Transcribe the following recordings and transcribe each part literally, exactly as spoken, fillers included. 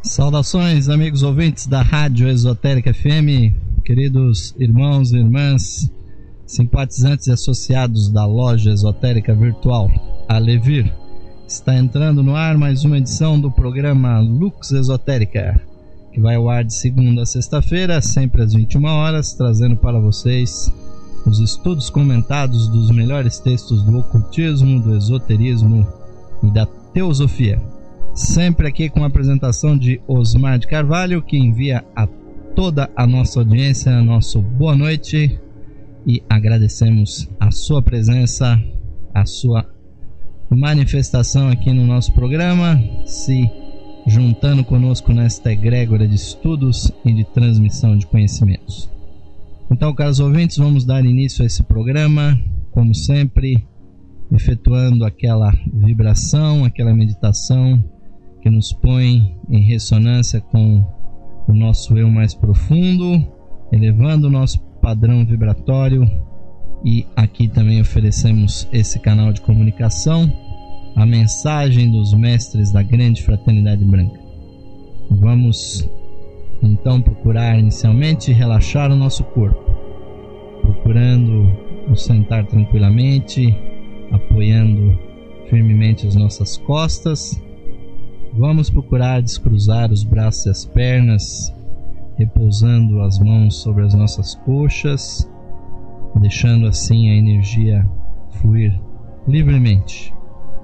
Saudações, amigos ouvintes da Rádio Esotérica F M, queridos irmãos e irmãs, simpatizantes e associados da loja esotérica virtual Alevir. Está entrando no ar mais uma edição do programa Lux Esotérica, que vai ao ar de segunda a sexta-feira, sempre às vinte e uma horas, trazendo para vocês os estudos comentados dos melhores textos do ocultismo, do esoterismo e da teosofia. Sempre aqui com a apresentação de Osmar de Carvalho, que envia a toda a nossa audiência nosso boa noite e agradecemos a sua presença, a sua manifestação aqui no nosso programa, se juntando conosco nesta egrégora de estudos e de transmissão de conhecimentos. Então, caros ouvintes, vamos dar início a esse programa, como sempre, efetuando aquela vibração, aquela meditação que nos põe em ressonância com o nosso eu mais profundo, elevando o nosso padrão vibratório, e aqui também oferecemos esse canal de comunicação, a mensagem dos mestres da grande fraternidade branca. Vamos então procurar inicialmente relaxar o nosso corpo, procurando nos sentar tranquilamente, apoiando firmemente as nossas costas. Vamos procurar descruzar os braços e as pernas, repousando as mãos sobre as nossas coxas, deixando assim a energia fluir livremente.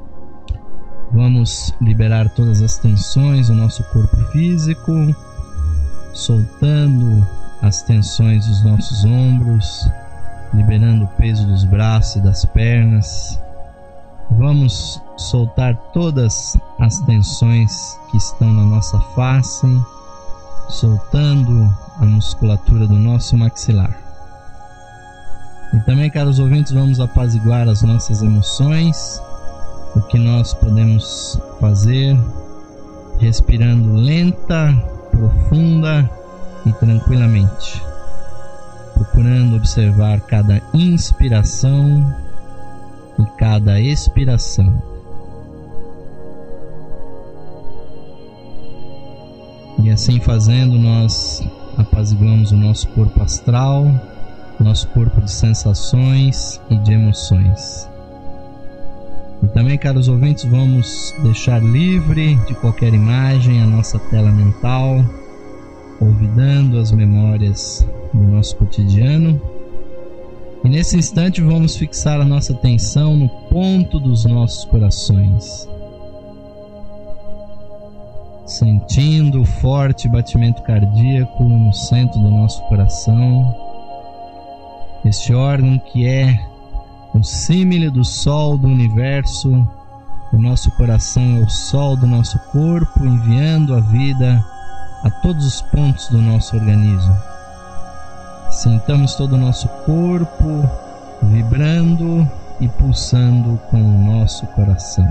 Vamos liberar todas as tensões do nosso corpo físico, soltando as tensões dos nossos ombros, liberando o peso dos braços e das pernas. Vamos soltar todas as tensões que estão na nossa face, soltando a musculatura do nosso maxilar. E também, caros ouvintes, vamos apaziguar as nossas emoções, o que nós podemos fazer respirando lenta, profunda e tranquilamente, procurando observar cada inspiração e cada expiração. E assim fazendo, nós apaziguamos o nosso corpo astral, nosso corpo de sensações e de emoções. E também, caros ouvintes, vamos deixar livre de qualquer imagem a nossa tela mental, olvidando as memórias do nosso cotidiano. E nesse instante vamos fixar a nossa atenção no ponto dos nossos corações, sentindo o forte batimento cardíaco no centro do nosso coração, este órgão que é o símile do sol do universo. O nosso coração é o sol do nosso corpo, enviando a vida a todos os pontos do nosso organismo. Sintamos todo o nosso corpo vibrando e pulsando com o nosso coração.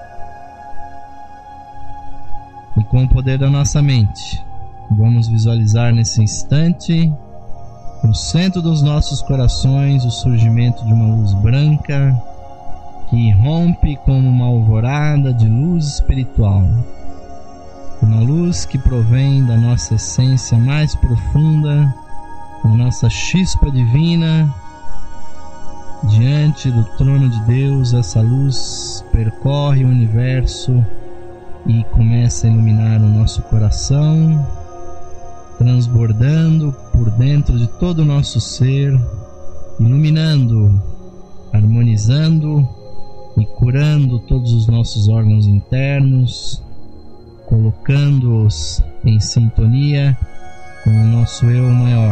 E com o poder da nossa mente, vamos visualizar nesse instante, no centro dos nossos corações, o surgimento de uma luz branca que irrompe como uma alvorada de luz espiritual. Uma luz que provém da nossa essência mais profunda, da nossa chispa divina. Diante do trono de Deus, essa luz percorre o universo e começa a iluminar o nosso coração, transbordando por dentro de todo o nosso ser, iluminando, harmonizando e curando todos os nossos órgãos internos, colocando-os em sintonia com o nosso eu maior.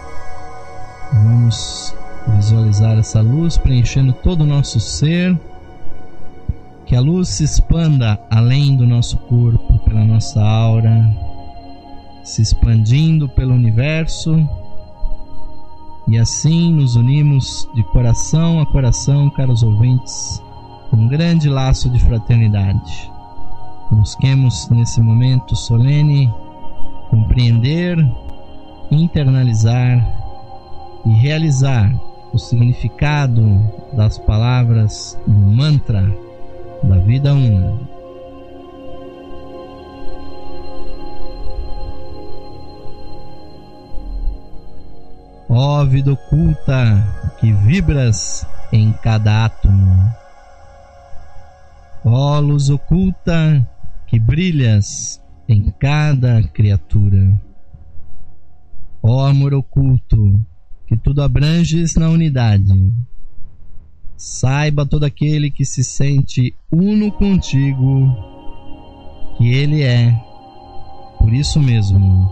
Vamos visualizar essa luz preenchendo todo o nosso ser, que a luz se expanda além do nosso corpo, pela nossa aura, se expandindo pelo universo, e assim nos unimos de coração a coração, caros ouvintes, um grande laço de fraternidade. Busquemos nesse momento solene compreender, internalizar e realizar o significado das palavras do mantra da vida una. Ó vida oculta que vibras em cada átomo, ó luz oculta que brilhas em cada criatura, ó amor oculto que tudo abranges na unidade, saiba todo aquele que se sente uno contigo que ele é, por isso mesmo,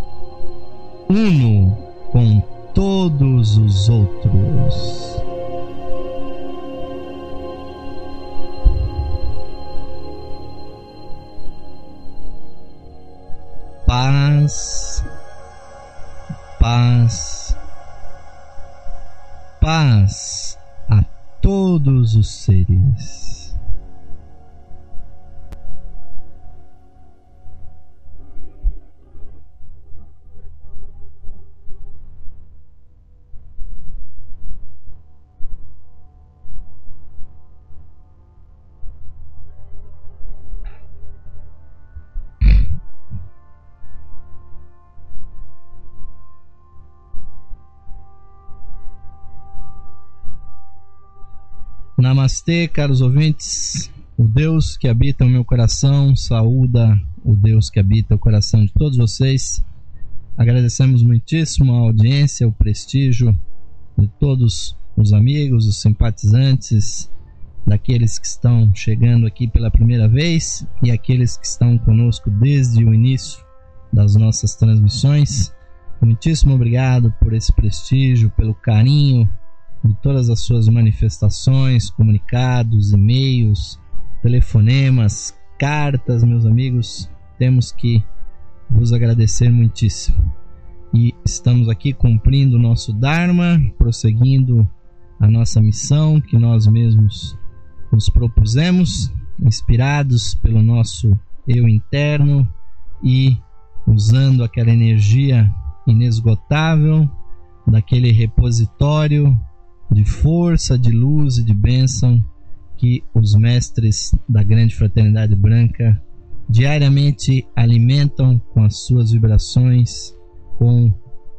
uno com todos os outros. Paz, paz, paz a todos os seres. Namastê, caros ouvintes. O Deus que habita o meu coração saúda o Deus que habita o coração de todos vocês. Agradecemos muitíssimo a audiência, o prestígio de todos os amigos, os simpatizantes, daqueles que estão chegando aqui pela primeira vez e aqueles que estão conosco desde o início das nossas transmissões. Muitíssimo obrigado por esse prestígio, pelo carinho de todas as suas manifestações, comunicados, e-mails, telefonemas, cartas, meus amigos. Temos que vos agradecer muitíssimo. E estamos aqui cumprindo o nosso Dharma, prosseguindo a nossa missão que nós mesmos nos propusemos, inspirados pelo nosso eu interno e usando aquela energia inesgotável daquele repositório de força, de luz e de bênção que os mestres da Grande Fraternidade Branca diariamente alimentam com as suas vibrações, com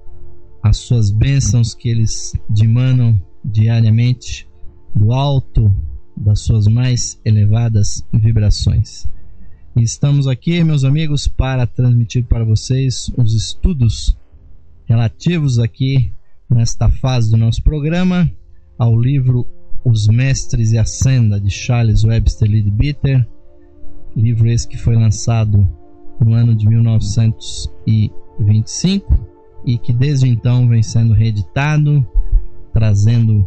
as suas bênçãos que eles dimanam diariamente do alto das suas mais elevadas vibrações. E estamos aqui, meus amigos, para transmitir para vocês os estudos relativos aqui nesta fase do nosso programa ao livro Os Mestres e a Senda, de Charles Webster Leadbeater, livro esse que foi lançado no ano de mil novecentos e vinte e cinco e que desde então vem sendo reeditado, trazendo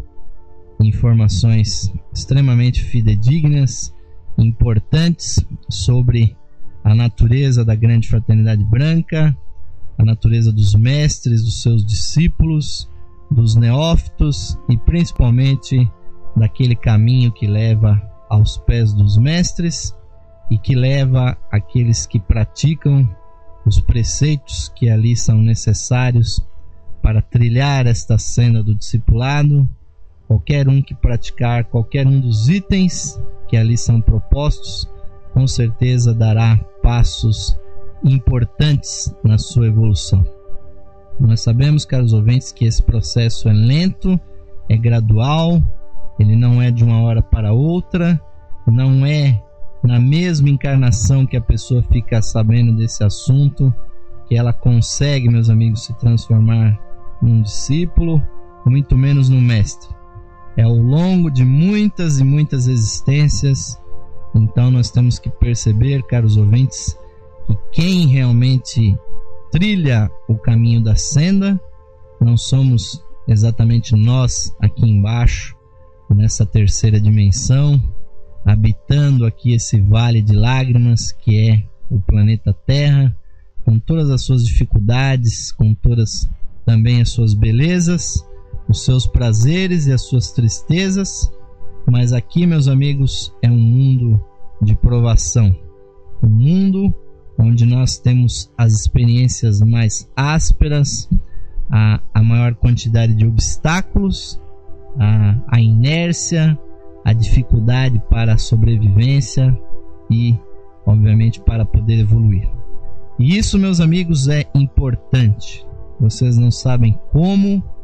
informações extremamente fidedignas, importantes sobre a natureza da Grande Fraternidade Branca, a natureza dos mestres, dos seus discípulos, dos neófitos e principalmente daquele caminho que leva aos pés dos mestres e que leva aqueles que praticam os preceitos que ali são necessários para trilhar esta senda do discipulado. Qualquer um que praticar qualquer um dos itens que ali são propostos, com certeza dará passos importantes na sua evolução. Nós sabemos, caros ouvintes, que esse processo é lento, é gradual, ele não é de uma hora para outra, não é na mesma encarnação que a pessoa fica sabendo desse assunto que ela consegue, meus amigos, se transformar num discípulo, muito menos num mestre. É ao longo de muitas e muitas existências. Então nós temos que perceber, caros ouvintes, que quem realmente trilha o caminho da senda não somos exatamente nós aqui embaixo, nessa terceira dimensão, habitando aqui esse vale de lágrimas que é o planeta Terra, com todas as suas dificuldades, com todas também as suas belezas, os seus prazeres e as suas tristezas. Mas aqui, meus amigos, é um mundo de provação, um mundo onde nós temos as experiências mais ásperas, a, a maior quantidade de obstáculos, a, a inércia, a dificuldade para a sobrevivência e, obviamente, para poder evoluir. E isso, meus amigos, é importante. Vocês não sabem como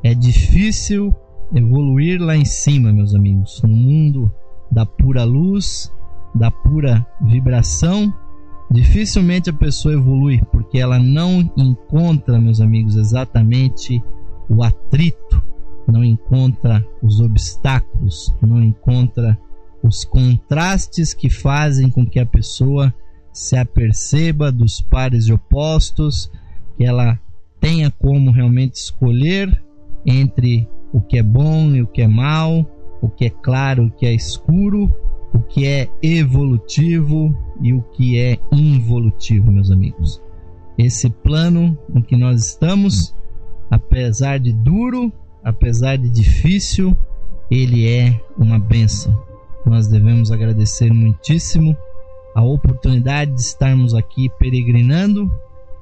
É difícil evoluir lá em cima, meus amigos, no mundo da pura luz, da pura vibração. Dificilmente a pessoa evolui, porque ela não encontra, meus amigos, exatamente o atrito, não encontra os obstáculos, não encontra os contrastes que fazem com que a pessoa se aperceba dos pares de opostos, que ela tenha como realmente escolher entre o que é bom e o que é mal, o que é claro e o que é escuro, o que é evolutivo e o que é involutivo, meus amigos. Esse plano em que nós estamos, apesar de duro, apesar de difícil, ele é uma bênção. Nós devemos agradecer muitíssimo a oportunidade de estarmos aqui peregrinando,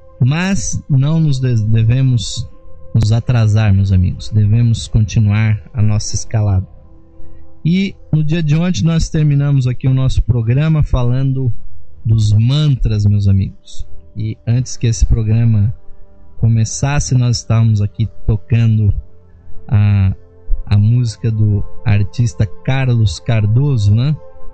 mas não nos devemos nos atrasar, meus amigos. Devemos continuar a nossa escalada. E no dia de ontem nós terminamos aqui o nosso programa falando dos mantras, meus amigos. E antes que esse programa começasse, nós estávamos aqui tocando a, a música do artista Carlos Cardoso, né?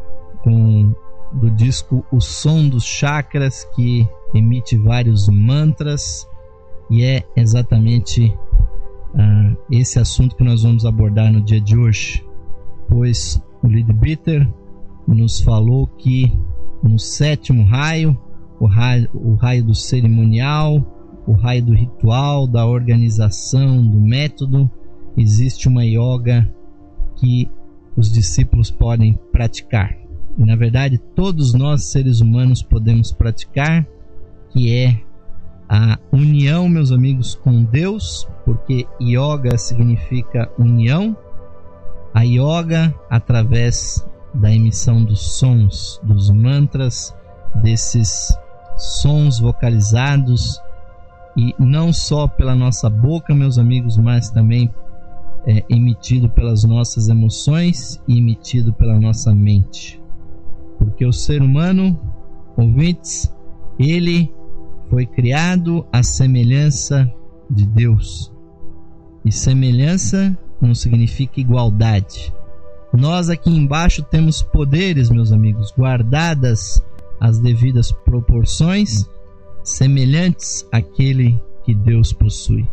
Com, do disco O Som dos Chakras, que emite vários mantras, e é exatamente uh, esse assunto que nós vamos abordar no dia de hoje. Pois o Leadbeater nos falou que no sétimo raio, o raio, o raio do cerimonial, o raio do ritual, da organização, do método, existe uma yoga que os discípulos podem praticar. E na verdade todos nós seres humanos podemos praticar, que é a união, meus amigos, com Deus, porque yoga significa união. A yoga, através da emissão dos sons, dos mantras, desses sons vocalizados, e não só pela nossa boca, meus amigos, mas também é, emitido pelas nossas emoções e emitido pela nossa mente. Porque o ser humano, ouvintes, ele foi criado à semelhança de Deus. E semelhança não significa igualdade. Nós aqui embaixo temos poderes, meus amigos, guardadas as devidas proporções, semelhantes àquele que Deus possui.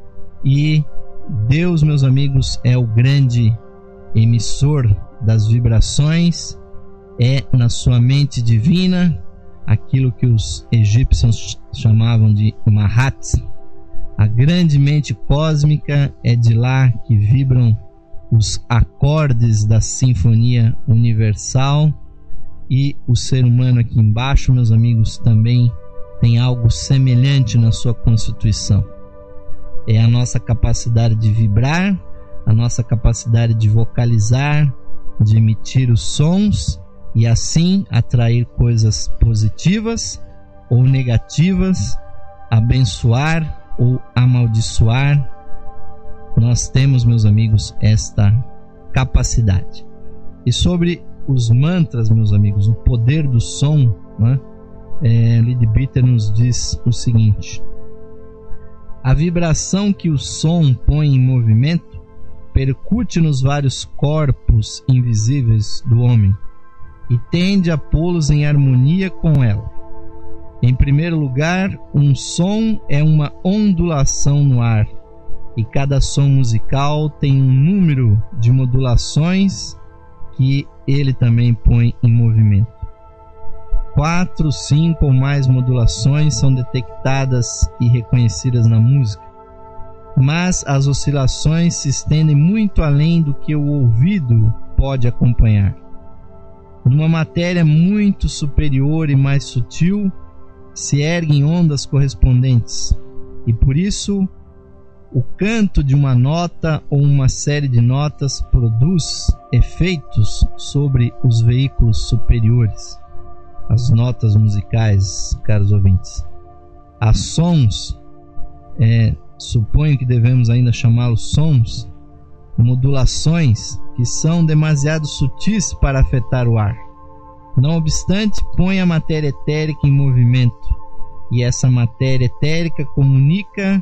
E Deus, meus amigos, é o grande emissor das vibrações, é na sua mente divina aquilo que os egípcios chamavam de Mahat. A grande mente cósmica, é de lá que vibram os acordes da sinfonia universal, e o ser humano aqui embaixo, meus amigos, também tem algo semelhante na sua constituição. É a nossa capacidade de vibrar, a nossa capacidade de vocalizar, de emitir os sons e assim atrair coisas positivas ou negativas, abençoar ou amaldiçoar. Nós temos, meus amigos, esta capacidade. E sobre os mantras, meus amigos, o poder do som, né? é, Leadbeater nos diz o seguinte: a vibração que o som põe em movimento percute nos vários corpos invisíveis do homem e tende a pô-los em harmonia com ela. Em primeiro lugar, um som é uma ondulação no ar, e cada som musical tem um número de modulações que ele também põe em movimento. Quatro, cinco ou mais modulações são detectadas e reconhecidas na música, mas as oscilações se estendem muito além do que o ouvido pode acompanhar. Numa matéria muito superior e mais sutil, se erguem ondas correspondentes, e por isso o canto de uma nota ou uma série de notas produz efeitos sobre os veículos superiores, as notas musicais, caros ouvintes. Há sons, é, suponho que devemos ainda chamá-los sons, modulações que são demasiado sutis para afetar o ar. Não obstante, põe a matéria etérica em movimento, e essa matéria etérica comunica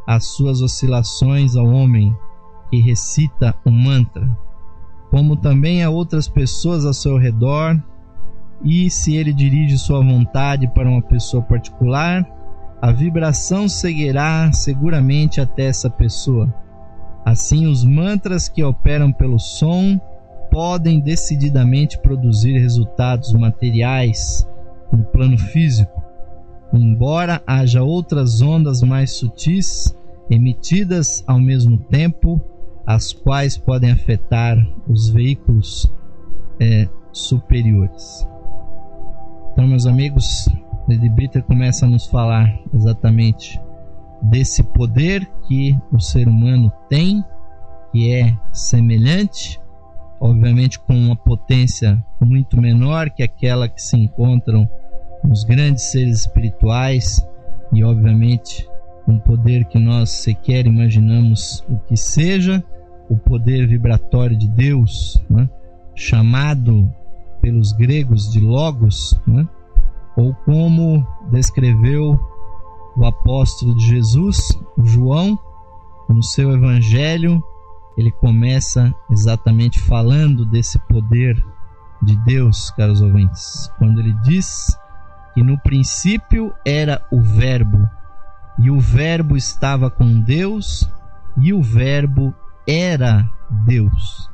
as suas oscilações ao homem que recita o mantra, como também a outras pessoas ao seu redor, e se ele dirige sua vontade para uma pessoa particular, a vibração seguirá seguramente até essa pessoa. Assim, os mantras que operam pelo som podem decididamente produzir resultados materiais no plano físico, embora haja outras ondas mais sutis emitidas ao mesmo tempo, as quais podem afetar os veículos é, superiores. Então, meus amigos, Lady Bitter começa a nos falar exatamente desse poder que o ser humano tem, que é semelhante, obviamente com uma potência muito menor que aquela que se encontram nos grandes seres espirituais, e obviamente um poder que nós sequer imaginamos o que seja, o poder vibratório de Deus, né? Chamado pelos gregos de Logos, né? Ou como descreveu o apóstolo de Jesus, João, no seu evangelho. Ele começa exatamente falando desse poder de Deus, caros ouvintes, quando ele diz que no princípio era o Verbo, e o Verbo estava com Deus, e o Verbo era Deus.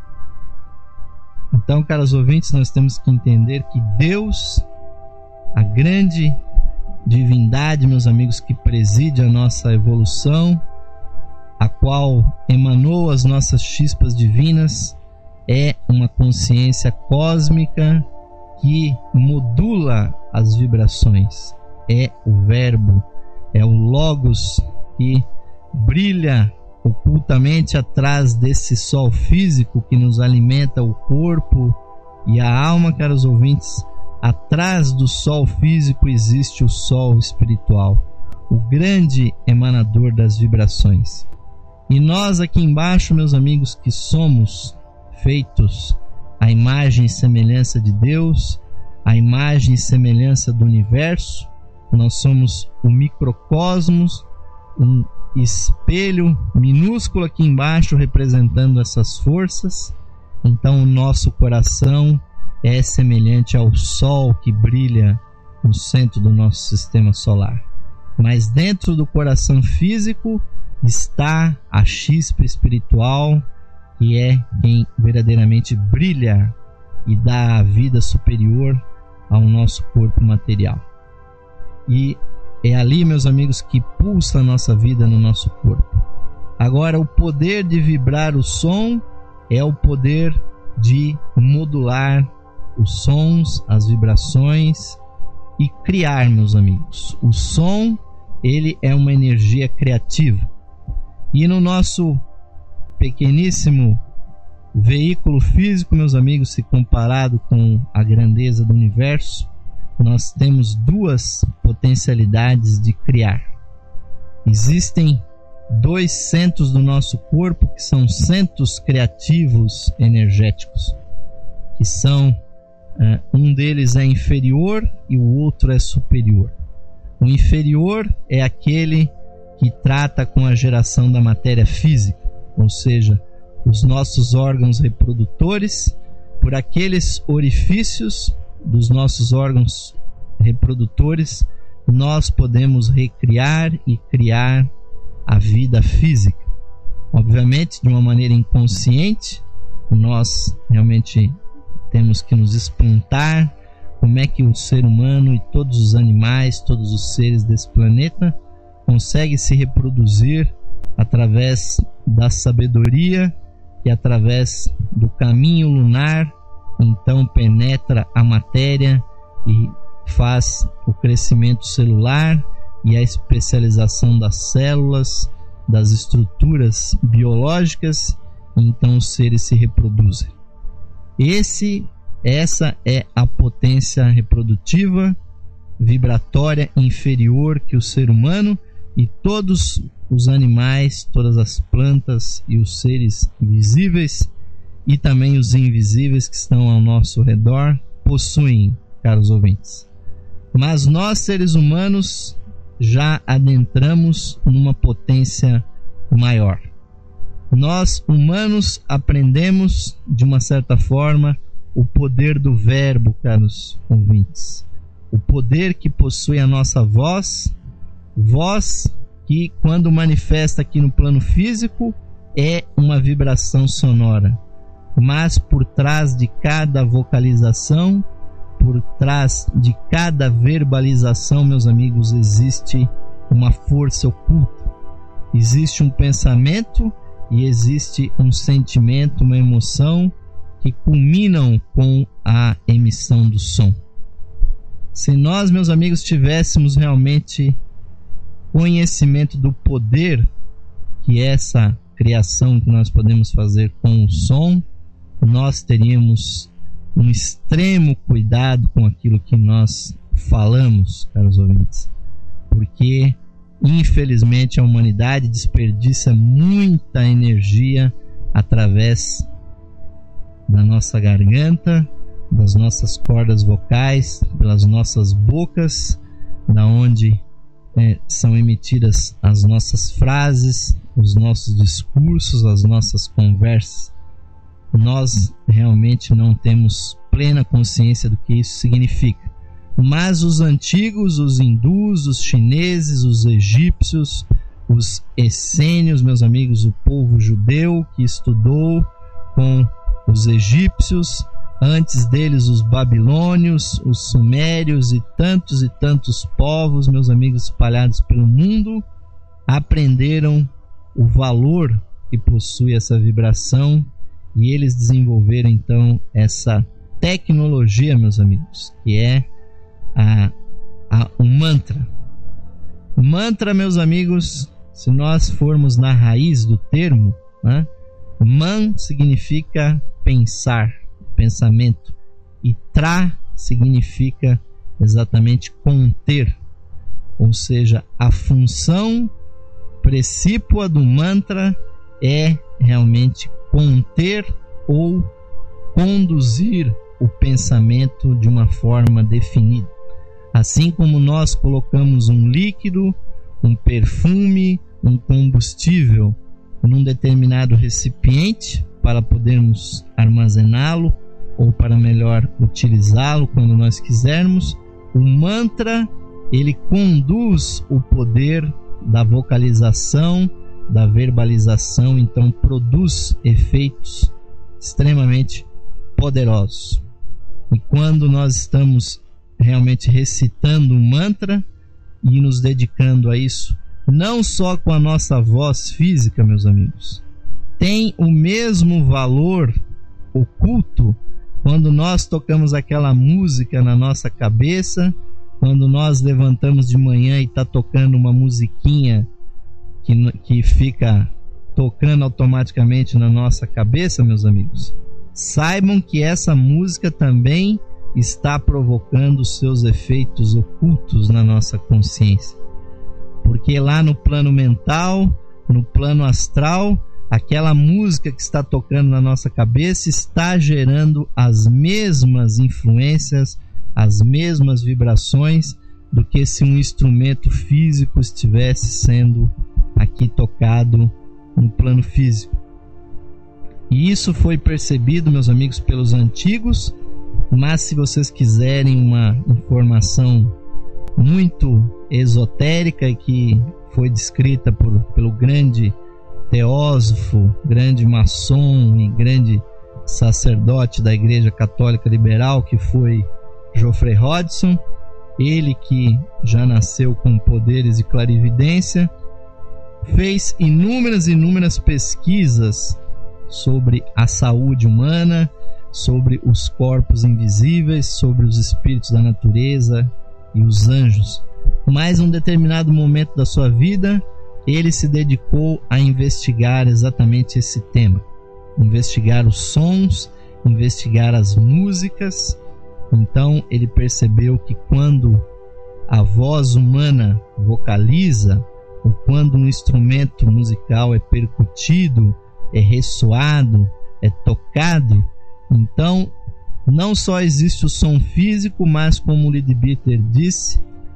Então, caros ouvintes, nós temos que entender que Deus, a grande divindade, meus amigos, que preside a nossa evolução, a qual emanou as nossas chispas divinas, é uma consciência cósmica que modula as vibrações. É o Verbo, é o Logos que brilha ocultamente atrás desse sol físico que nos alimenta o corpo e a alma, caros ouvintes. Atrás do sol físico existe o sol espiritual, o grande emanador das vibrações. E nós aqui embaixo, meus amigos, que somos feitos à imagem e semelhança de Deus, à imagem e semelhança do universo, nós somos o microcosmos, um espelho minúsculo aqui embaixo representando essas forças. Então o nosso coração é semelhante ao sol que brilha no centro do nosso sistema solar. Mas dentro do coração físico está a chispa espiritual, que é quem verdadeiramente brilha e dá a vida superior ao nosso corpo material. E é ali, meus amigos, que pulsa a nossa vida no nosso corpo. Agora, o poder de vibrar o som é o poder de modular os sons, as vibrações e criar, meus amigos. O som, ele é uma energia criativa. E no nosso pequeníssimo veículo físico, meus amigos, se comparado com a grandeza do universo, nós temos duas potencialidades de criar. Existem dois centros do nosso corpo que são centros criativos energéticos, que são uh, um deles é inferior e o outro é superior. O inferior é aquele que trata com a geração da matéria física, ou seja, os nossos órgãos reprodutores. Por aqueles orifícios dos nossos órgãos reprodutores, nós podemos recriar e criar a vida física. Obviamente, de uma maneira inconsciente, nós realmente temos que nos espantar como é que o ser humano e todos os animais, todos os seres desse planeta conseguem se reproduzir através da sabedoria e através do caminho lunar. Então penetra a matéria e faz o crescimento celular e a especialização das células, das estruturas biológicas, e então os seres se reproduzem. Esse, essa é a potência reprodutiva vibratória inferior que o ser humano e todos os animais, todas as plantas e os seres visíveis e também os invisíveis que estão ao nosso redor possuem, caros ouvintes. Mas nós, seres humanos, já adentramos numa potência maior. Nós, humanos, aprendemos, de uma certa forma, o poder do verbo, caros ouvintes. O poder que possui a nossa voz, voz que, quando manifesta aqui no plano físico, é uma vibração sonora. Mas por trás de cada vocalização, por trás de cada verbalização, meus amigos, existe uma força oculta. Existe um pensamento e existe um sentimento, uma emoção que culminam com a emissão do som. Se nós, meus amigos, tivéssemos realmente conhecimento do poder que é essa criação que nós podemos fazer com o som, nós teríamos um extremo cuidado com aquilo que nós falamos, caros ouvintes, porque infelizmente a humanidade desperdiça muita energia através da nossa garganta, das nossas cordas vocais, pelas nossas bocas, da onde é, são emitidas as nossas frases, os nossos discursos, as nossas conversas. Nós realmente não temos plena consciência do que isso significa. Mas os antigos, os hindus, os chineses, os egípcios, os essênios, meus amigos, o povo judeu que estudou com os egípcios, antes deles os babilônios, os sumérios e tantos e tantos povos, meus amigos, espalhados pelo mundo, aprenderam o valor que possui essa vibração e eles desenvolveram então essa tecnologia, meus amigos, que é a, a, o mantra. O mantra, meus amigos, se nós formos na raiz do termo, né, man significa pensar, pensamento, e tra significa exatamente conter, ou seja, a função precípua do mantra é realmente conter ou conduzir o pensamento de uma forma definida. Assim como nós colocamos um líquido, um perfume, um combustível num determinado recipiente para podermos armazená-lo ou para melhor utilizá-lo quando nós quisermos, o mantra ele conduz o poder da vocalização, da verbalização, então produz efeitos extremamente poderosos. E quando nós estamos realmente recitando o mantra e nos dedicando a isso, não só com a nossa voz física, meus amigos, tem o mesmo valor oculto quando nós tocamos aquela música na nossa cabeça, quando nós levantamos de manhã e está tocando uma musiquinha que, que fica tocando automaticamente na nossa cabeça, meus amigos. Saibam que essa música também está provocando seus efeitos ocultos na nossa consciência. Porque lá no plano mental, no plano astral, aquela música que está tocando na nossa cabeça está gerando as mesmas influências, as mesmas vibrações do que se um instrumento físico estivesse sendo aqui tocado no plano físico. E isso foi percebido, meus amigos, pelos antigos, mas se vocês quiserem uma informação muito esotérica e que foi descrita por, pelo grande teósofo, grande maçom e grande sacerdote da Igreja Católica Liberal, que foi Geoffrey Hodgson, ele que já nasceu com poderes de clarividência, fez inúmeras e inúmeras pesquisas sobre a saúde humana, sobre os corpos invisíveis, sobre os espíritos da natureza e os anjos. Mas em um determinado momento da sua vida, ele se dedicou a investigar exatamente esse tema, investigar os sons, investigar as músicas. Então ele percebeu que quando a voz humana vocaliza, ou quando um instrumento musical é percutido, é ressoado, é tocado, então não só existe o som físico, mas como Leadbeater disse,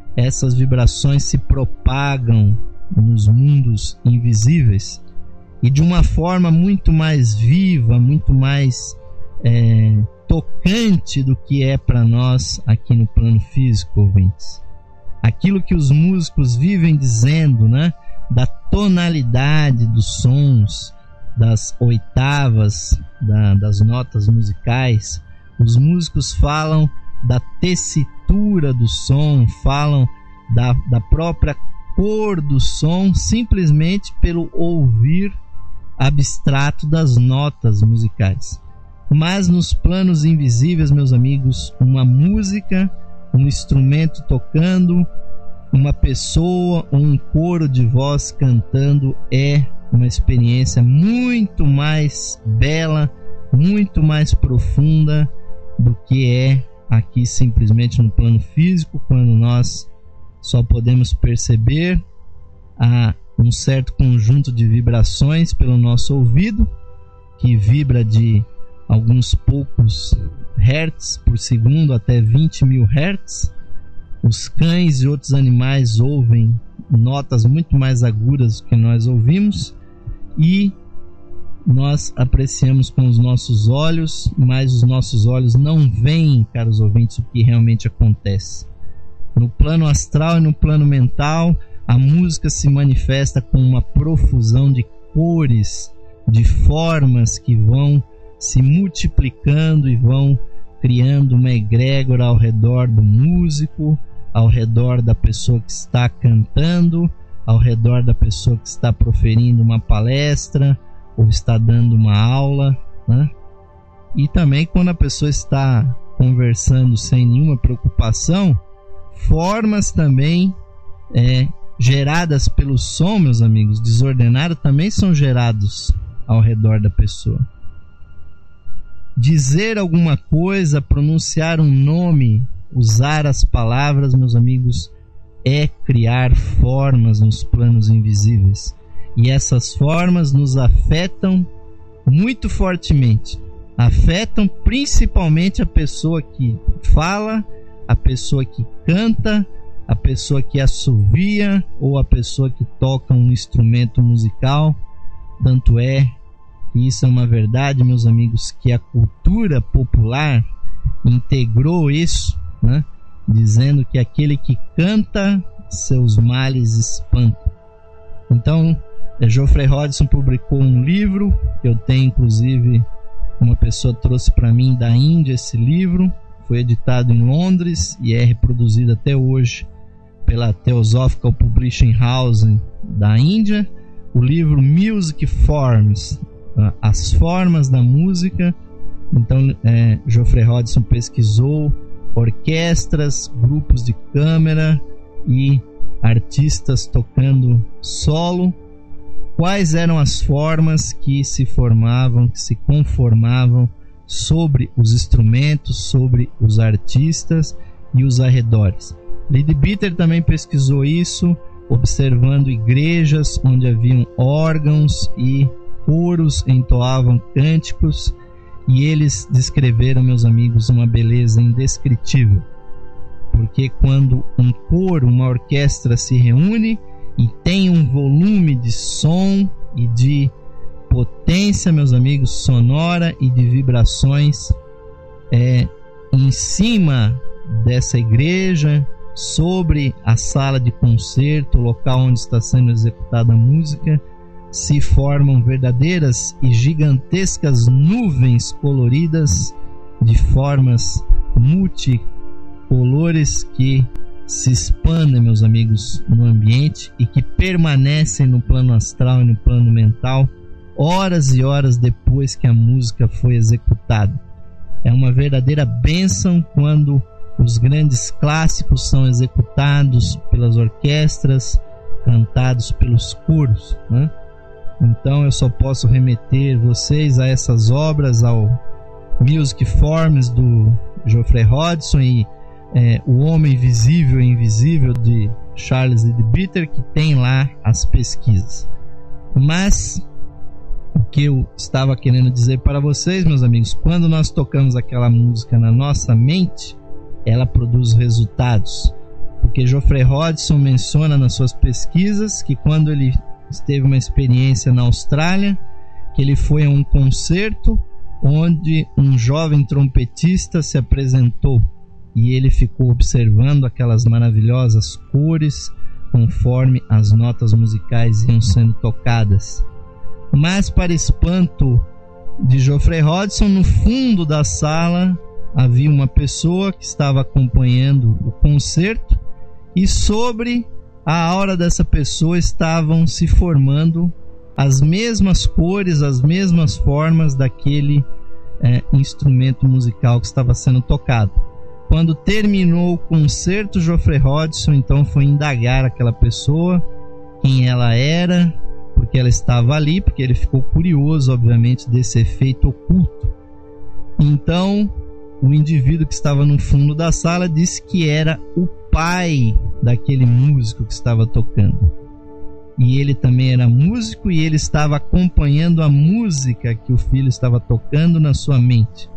essas vibrações se propagam nos mundos invisíveis e de uma forma muito mais viva, muito mais é, tocante do que é para nós aqui no plano físico, ouvintes. Aquilo que os músicos vivem dizendo, né, da tonalidade dos sons, das oitavas, da, das notas musicais. Os músicos falam da tessitura do som, falam da, da própria cor do som, simplesmente pelo ouvir abstrato das notas musicais. Mas nos planos invisíveis, meus amigos, uma música, um instrumento tocando, uma pessoa ou um coro de voz cantando é uma experiência muito mais bela, muito mais profunda do que é aqui simplesmente no plano físico, quando nós só podemos perceber a um certo conjunto de vibrações pelo nosso ouvido, que vibra de alguns poucos hertz por segundo até vinte mil hertz. Os cães e outros animais ouvem notas muito mais agudas do que nós ouvimos, e nós apreciamos com os nossos olhos, mas os nossos olhos não veem, caros ouvintes, o que realmente acontece. No plano astral e no plano mental, a música se manifesta com uma profusão de cores, de formas que vão se multiplicando e vão criando uma egrégora ao redor do músico, ao redor da pessoa que está cantando, ao redor da pessoa que está proferindo uma palestra ou está dando uma aula, né? E também quando a pessoa está conversando sem nenhuma preocupação, formas também é, geradas pelo som, meus amigos, desordenados, também são gerados ao redor da pessoa. Dizer alguma coisa, pronunciar um nome, usar as palavras, meus amigos, é criar formas nos planos invisíveis. E essas formas nos afetam muito fortemente. Afetam principalmente a pessoa que fala, a pessoa que canta, a pessoa que assovia ou a pessoa que toca um instrumento musical. Tanto é que isso é uma verdade, meus amigos, que a cultura popular integrou isso, né? Dizendo que aquele que canta, seus males espanta. Então, Geoffrey Hodgson publicou um livro, que eu tenho, inclusive, uma pessoa trouxe para mim da Índia esse livro, foi editado em Londres e é reproduzido até hoje pela Theosophical Publishing House da Índia. O livro Music Forms, as formas da música. Então, é, Geoffrey Hodgson pesquisou orquestras, grupos de câmara e artistas tocando solo, quais eram as formas que se formavam, que se conformavam sobre os instrumentos, sobre os artistas e os arredores. Leadbeater também pesquisou isso, observando igrejas onde haviam órgãos e coros entoavam cânticos, e eles descreveram, meus amigos, uma beleza indescritível. Porque quando um coro, uma orquestra se reúne e tem um volume de som e de potência, meus amigos, sonora e de vibrações é, em cima dessa igreja, sobre a sala de concerto, o local onde está sendo executada a música, se formam verdadeiras e gigantescas nuvens coloridas de formas multicolores que se expandem, meus amigos, no ambiente e que permanecem no plano astral e no plano mental horas e horas depois que a música foi executada. É uma verdadeira bênção quando os grandes clássicos são executados pelas orquestras, cantados pelos coros, né? Então eu só posso remeter vocês a essas obras, ao Music Forms do Geoffrey Hodgson e é, O Homem Visível e Invisível de Charles Leadbeater, que tem lá as pesquisas. Mas o que eu estava querendo dizer para vocês, meus amigos, quando nós tocamos aquela música na nossa mente, ela produz resultados, porque Geoffrey Hodgson menciona nas suas pesquisas que quando ele teve uma experiência na Austrália, que ele foi a um concerto onde um jovem trompetista se apresentou e ele ficou observando aquelas maravilhosas cores conforme as notas musicais iam sendo tocadas. Mas, para espanto de Geoffrey Hodgson, no fundo da sala havia uma pessoa que estava acompanhando o concerto e sobre a aura dessa pessoa estavam se formando as mesmas cores, as mesmas formas daquele é, instrumento musical que estava sendo tocado. Quando terminou o concerto, Geoffrey Hodgson então foi indagar aquela pessoa, quem ela era, porque ela estava ali, porque ele ficou curioso, obviamente, desse efeito oculto. Então, o indivíduo que estava no fundo da sala disse que era o pai daquele músico que estava tocando. E ele também era músico e ele estava acompanhando a música que o filho estava tocando na sua mente.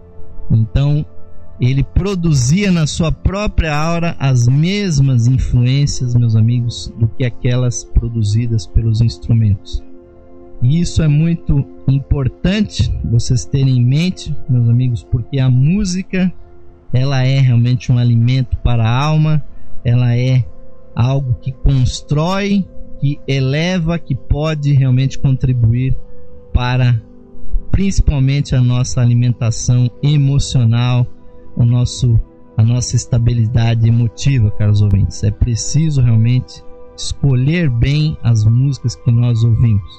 Então, ele produzia na sua própria aura as mesmas influências, meus amigos, do que aquelas produzidas pelos instrumentos. E isso é muito importante vocês terem em mente, meus amigos, porque a música, ela é realmente um alimento para a alma, ela é algo que constrói, que eleva, que pode realmente contribuir para principalmente a nossa alimentação emocional, o nosso, a nossa estabilidade emotiva, caros ouvintes. É preciso realmente escolher bem as músicas que nós ouvimos.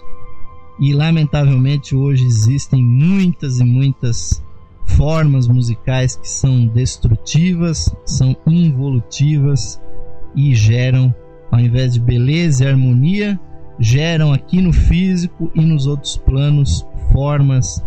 E lamentavelmente hoje existem muitas e muitas formas musicais que são destrutivas, são involutivas e geram, ao invés de beleza e harmonia, geram aqui no físico e nos outros planos formas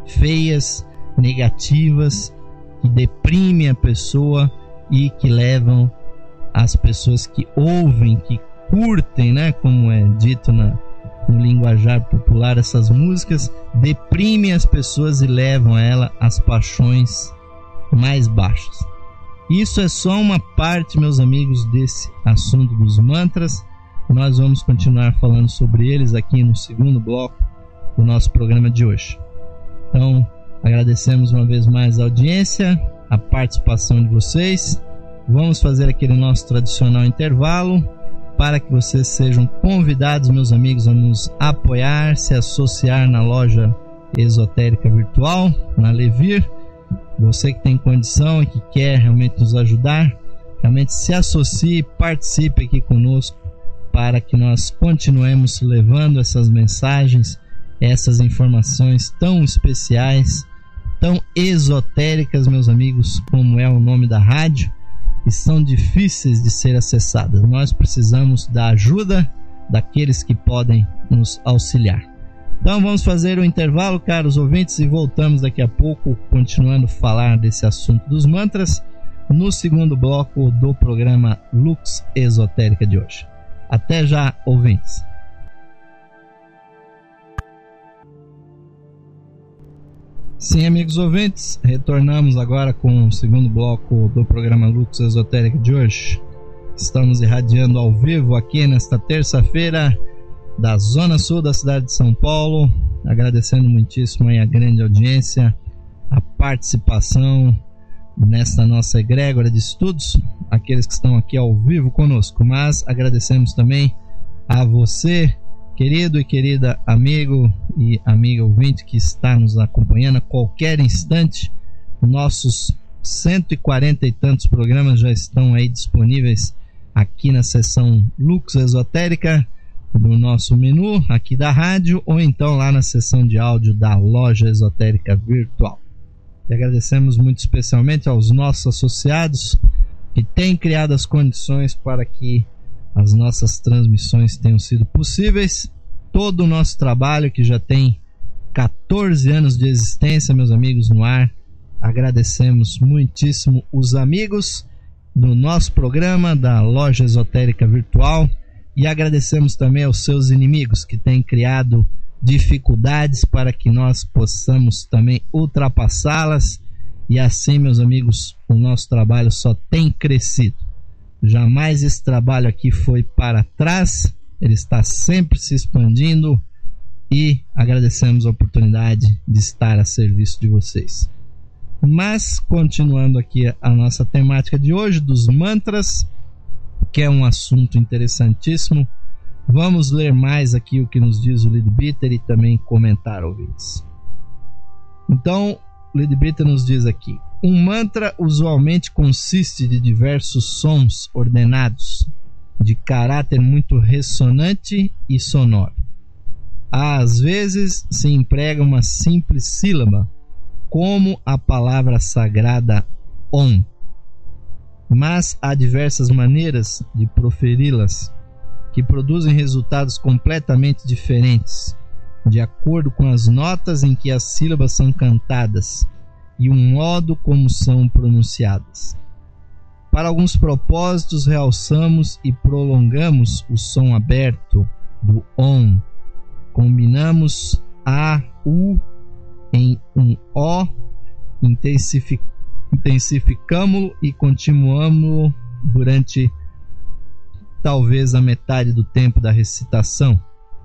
feias, negativas, que deprimem a pessoa e que levam as pessoas que ouvem, que curtem, né, como é dito na, no linguajar popular, essas músicas deprimem as pessoas e levam a ela as paixões mais baixas. Isso é só uma parte, meus amigos, desse assunto dos mantras. Nós vamos continuar falando sobre eles aqui no segundo bloco do nosso programa de hoje. Então, agradecemos uma vez mais a audiência, a participação de vocês. Vamos fazer aquele nosso tradicional intervalo para que vocês sejam convidados, meus amigos, a nos apoiar, se associar na loja esotérica virtual, na Levir. Você que tem condição e que quer realmente nos ajudar, realmente se associe, participe aqui conosco para que nós continuemos levando essas mensagens, essas informações tão especiais, tão esotéricas, meus amigos, como é o nome da rádio, e são difíceis de ser acessadas. Nós precisamos da ajuda daqueles que podem nos auxiliar. Então vamos fazer o intervalo, caros ouvintes, e voltamos daqui a pouco, continuando a falar desse assunto dos mantras, no segundo bloco do programa Lux Esotérica de hoje. Até já, ouvintes! Sim, amigos ouvintes, retornamos agora com o segundo bloco do programa Lux Esotérica de hoje. Estamos irradiando ao vivo aqui nesta terça-feira da Zona Sul da cidade de São Paulo, agradecendo muitíssimo aí a grande audiência, a participação nesta nossa egrégora de estudos, aqueles que estão aqui ao vivo conosco, mas agradecemos também a você, querido e querida amigo e amiga ouvinte que está nos acompanhando a qualquer instante. Nossos cento e quarenta e tantos programas já estão aí disponíveis aqui na seção Lux Esotérica do nosso menu aqui da rádio, ou então lá na seção de áudio da loja esotérica virtual. E agradecemos muito especialmente aos nossos associados que têm criado as condições para que as nossas transmissões tenham sido possíveis. Todo o nosso trabalho, que já tem catorze anos de existência, meus amigos, no ar. Agradecemos muitíssimo os amigos do nosso programa da loja esotérica virtual, e agradecemos também aos seus inimigos que têm criado dificuldades para que nós possamos também ultrapassá-las, e assim, meus amigos, o nosso trabalho só tem crescido. Jamais esse trabalho aqui foi para trás, ele está sempre se expandindo e agradecemos a oportunidade de estar a serviço de vocês. Mas, continuando aqui a nossa temática de hoje, dos mantras, que é um assunto interessantíssimo, vamos ler mais aqui o que nos diz o Leadbeater e também comentar, ouvintes. Então, o Leadbeater nos diz aqui: um mantra usualmente consiste de diversos sons ordenados, de caráter muito ressonante e sonoro. Às vezes se emprega uma simples sílaba, como a palavra sagrada Om. Mas há diversas maneiras de proferi-las, que produzem resultados completamente diferentes, de acordo com as notas em que as sílabas são cantadas e o modo como são pronunciadas. Para alguns propósitos, realçamos e prolongamos o som aberto do Om. Combinamos A, U em um O, intensific, intensificamos-lo e continuamos durante talvez a metade do tempo da recitação.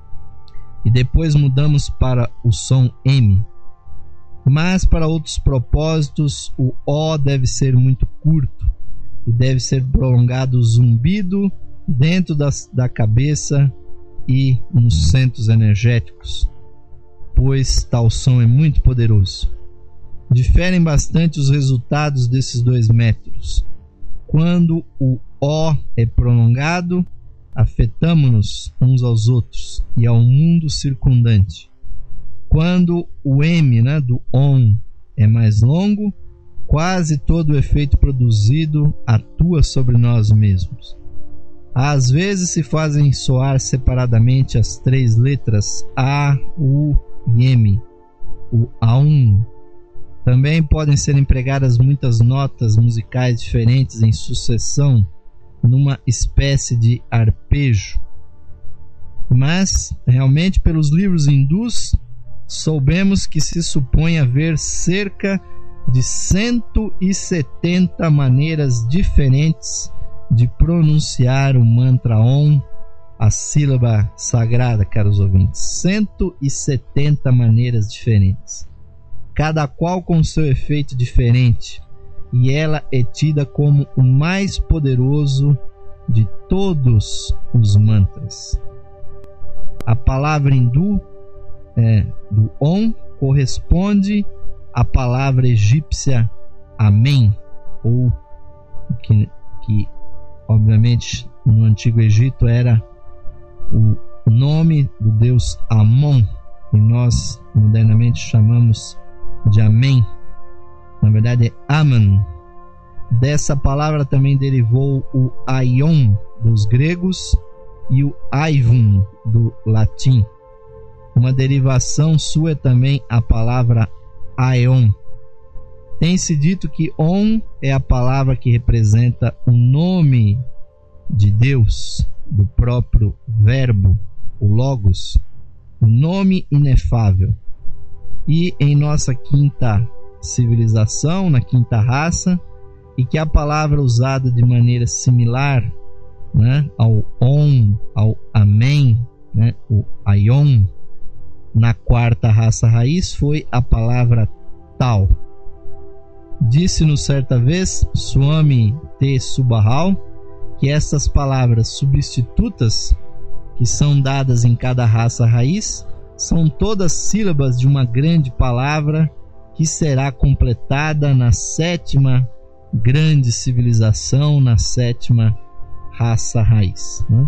E depois mudamos para o som M. Mas para outros propósitos, o O deve ser muito curto e deve ser prolongado o zumbido dentro das, da cabeça e nos centros energéticos, pois tal som é muito poderoso. Diferem bastante os resultados desses dois métodos. Quando o O é prolongado, afetamos-nos uns aos outros e ao mundo circundante. Quando o M, né, do Om é mais longo, quase todo o efeito produzido atua sobre nós mesmos. Às vezes se fazem soar separadamente as três letras A, U e M, o Aum. Também podem ser empregadas muitas notas musicais diferentes em sucessão, numa espécie de arpejo. Mas, realmente, pelos livros hindus, soubemos que se supõe haver cerca de cento e setenta maneiras diferentes de pronunciar o mantra Om, a sílaba sagrada, caros ouvintes. cento e setenta maneiras diferentes, cada qual com seu efeito diferente, e ela é tida como o mais poderoso de todos os mantras. A palavra hindu é, do Om corresponde à palavra egípcia Amém, ou que, que obviamente no Antigo Egito era o nome do deus Amon, e nós modernamente chamamos de Amém. Na verdade é Aman. Dessa palavra também derivou o Aion dos gregos e o Aivum do latim. Uma derivação sua é também a palavra Aeon. Tem-se dito que Om é a palavra que representa o nome de Deus, do próprio verbo, o Logos, o nome inefável. E em nossa quinta civilização, na quinta raça, e que a palavra usada de maneira similar, né, ao Om, ao Amém, né, o Aion, na quarta raça raiz foi a palavra Tal. Disse-nos certa vez Swami T. Subahal que essas palavras substitutas que são dadas em cada raça raiz são todas sílabas de uma grande palavra que será completada na sétima grande civilização, na sétima raça raiz, né?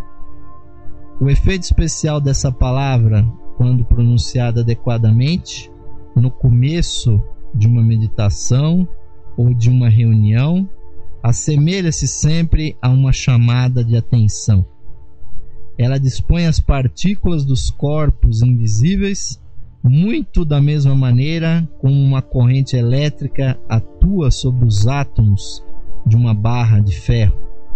O efeito especial dessa palavra, quando pronunciada adequadamente, no começo de uma meditação ou de uma reunião, assemelha-se sempre a uma chamada de atenção. Ela dispõe as partículas dos corpos invisíveis muito da mesma maneira como uma corrente elétrica atua sobre os átomos de uma barra de ferro.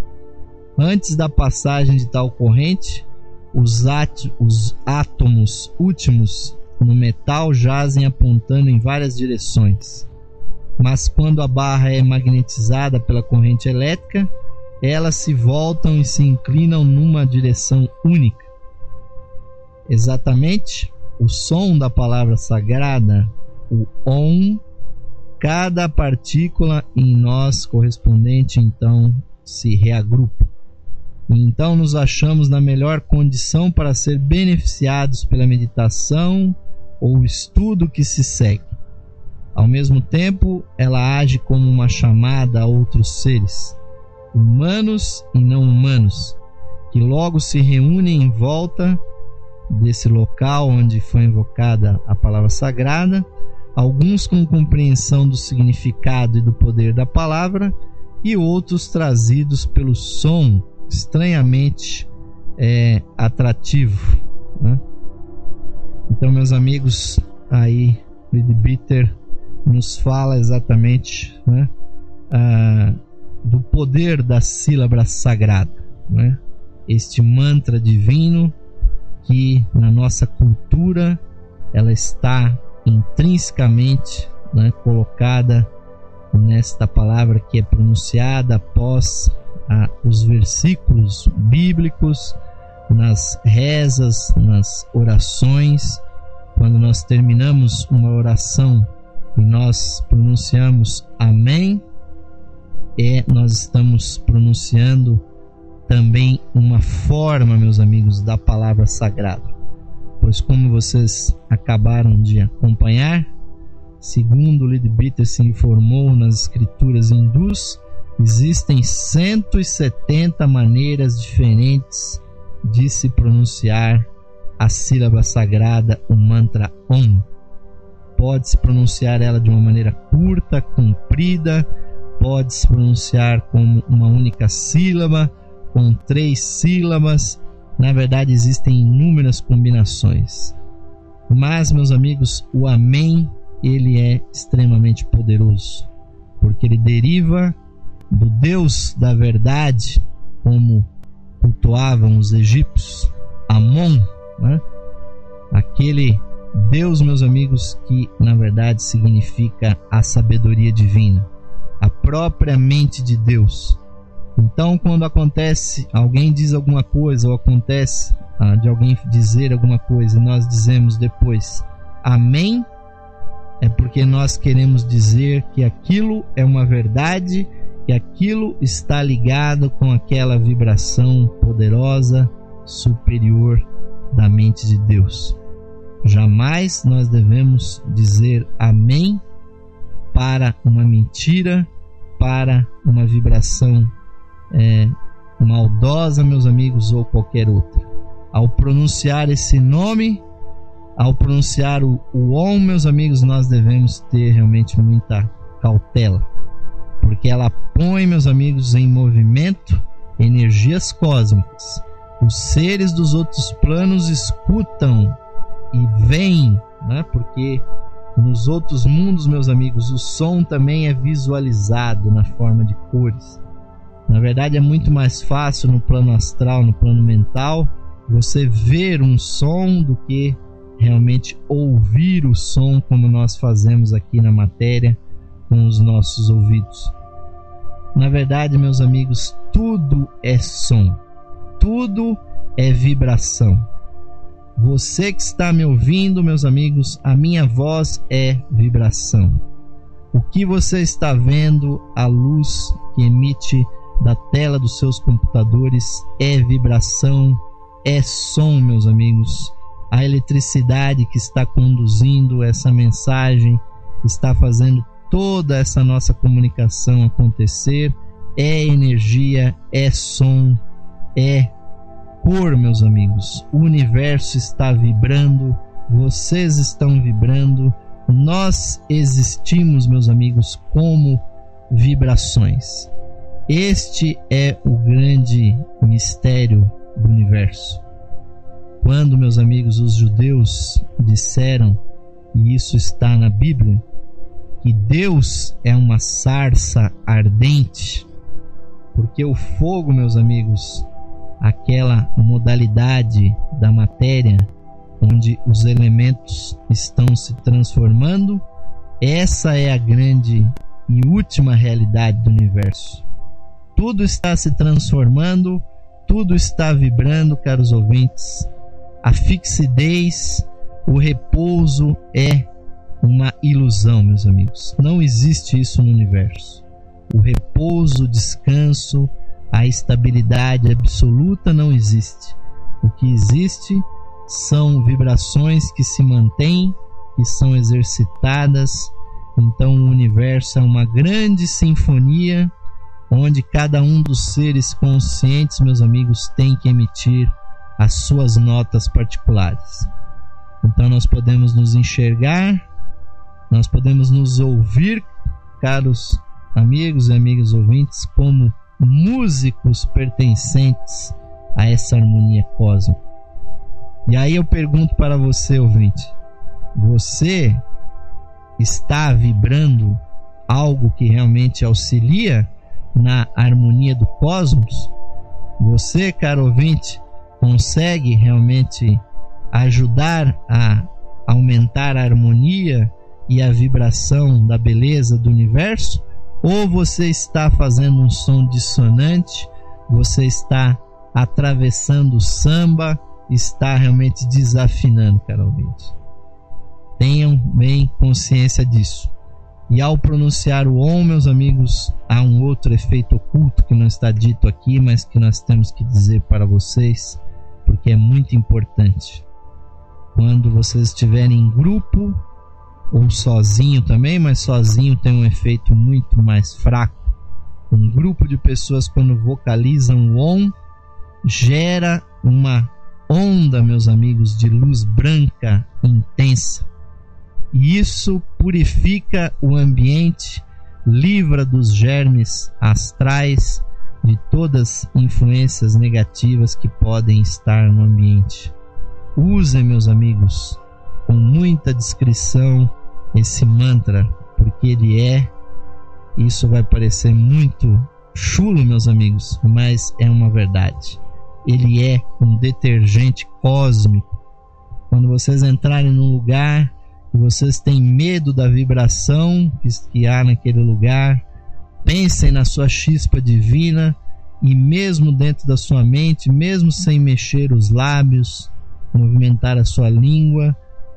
Antes da passagem de tal corrente, os, át- os átomos últimos no metal jazem apontando em várias direções. Mas quando a barra é magnetizada pela corrente elétrica, elas se voltam e se inclinam numa direção única. Exatamente o som da palavra sagrada, o Om, cada partícula em nós correspondente então se reagrupa. E então nos achamos na melhor condição para ser beneficiados pela meditação ou estudo que se segue. Ao mesmo tempo, ela age como uma chamada a outros seres, humanos e não humanos, que logo se reúnem em volta desse local onde foi invocada a palavra sagrada, alguns com compreensão do significado e do poder da palavra, e outros trazidos pelo som estranhamente é, atrativo, né? Então, meus amigos, aí Leadbeater nos fala exatamente, né, ah, do poder da sílaba sagrada, né? Este mantra divino que na nossa cultura ela está intrinsecamente, né, colocada nesta palavra que é pronunciada após ah, os versículos bíblicos, nas rezas, nas orações. Quando nós terminamos uma oração e nós pronunciamos Amém, é, nós estamos pronunciando também uma forma, meus amigos, da palavra sagrada. Pois, como vocês acabaram de acompanhar, segundo Leadbeater se informou nas escrituras hindus, existem cento e setenta maneiras diferentes de se pronunciar a sílaba sagrada, o mantra Om. Pode-se pronunciar ela de uma maneira curta, comprida, pode-se pronunciar como uma única sílaba, com três sílabas. Na verdade, existem inúmeras combinações. Mas, meus amigos, o Amém, ele é extremamente poderoso, porque ele deriva do Deus da verdade, como cultuavam os egípcios, Amon, né? Aquele Deus, meus amigos, que na verdade significa a sabedoria divina, a própria mente de Deus. Então, quando acontece, alguém diz alguma coisa, ou acontece ah, de alguém dizer alguma coisa, e nós dizemos depois Amém, é porque nós queremos dizer que aquilo é uma verdade, que aquilo está ligado com aquela vibração poderosa, superior da mente de Deus. Jamais nós devemos dizer Amém para uma mentira, para uma vibração é, maldosa, meus amigos, ou qualquer outra. Ao pronunciar esse nome, ao pronunciar o, o Om, meus amigos, nós devemos ter realmente muita cautela, porque ela põe, meus amigos, em movimento energias cósmicas. Os seres dos outros planos escutam e veem, né? Porque nos outros mundos, meus amigos, o som também é visualizado na forma de cores. Na verdade, é muito mais fácil no plano astral, no plano mental, você ver um som do que realmente ouvir o som, como nós fazemos aqui na matéria com os nossos ouvidos. Na verdade, meus amigos, tudo é som, tudo é vibração. Você que está me ouvindo, meus amigos, a minha voz é vibração. O que você está vendo, a luz que emite da tela dos seus computadores, é vibração, é som, meus amigos. A eletricidade que está conduzindo essa mensagem, está fazendo toda essa nossa comunicação acontecer, é energia, é som, é cor, meus amigos. O universo está vibrando, vocês estão vibrando, nós existimos, meus amigos, como vibrações. Este é o grande mistério do universo. Quando, meus amigos, os judeus disseram, e isso está na Bíblia, que Deus é uma sarça ardente, porque o fogo, meus amigos, aquela modalidade da matéria onde os elementos estão se transformando, essa é a grande e última realidade do universo. tudo está se transformando, tudo está vibrando, caros ouvintes. A fixidez, o repouso é uma ilusão, meus amigos. Não existe isso no universo. O repouso, o descanso, a estabilidade absoluta não existe. O que existe são vibrações que se mantêm, que são exercitadas. Então o universo é uma grande sinfonia, onde cada um dos seres conscientes, meus amigos, tem que emitir as suas notas particulares. Então nós podemos nos enxergar, nós podemos nos ouvir, caros amigos e amigas ouvintes, como músicos pertencentes a essa harmonia cósmica. E aí eu pergunto para você, ouvinte, você está vibrando algo que realmente auxilia na harmonia do cosmos? Você, caro ouvinte, consegue realmente ajudar a aumentar a harmonia e a vibração da beleza do universo? Ou você está fazendo um som dissonante, você está atravessando o samba, está realmente desafinando, caro ouvinte? Tenham bem consciência disso. E ao pronunciar o Om, meus amigos, há um outro efeito oculto que não está dito aqui, mas que nós temos que dizer para vocês, porque é muito importante. Quando vocês estiverem em grupo, ou sozinho também, mas sozinho tem um efeito muito mais fraco. Um grupo de pessoas, quando vocalizam o Om, gera uma onda, meus amigos, de luz branca intensa. E isso purifica o ambiente, livra dos germes astrais, de todas as influências negativas que podem estar no ambiente. Usem, meus amigos, com muita discrição esse mantra, porque ele é, isso vai parecer muito chulo, meus amigos, mas é uma verdade. Ele é um detergente cósmico. Quando vocês entrarem num lugar e vocês têm medo da vibração que há naquele lugar, pensem na sua chispa divina e mesmo dentro da sua mente, mesmo sem mexer os lábios, movimentar a sua língua,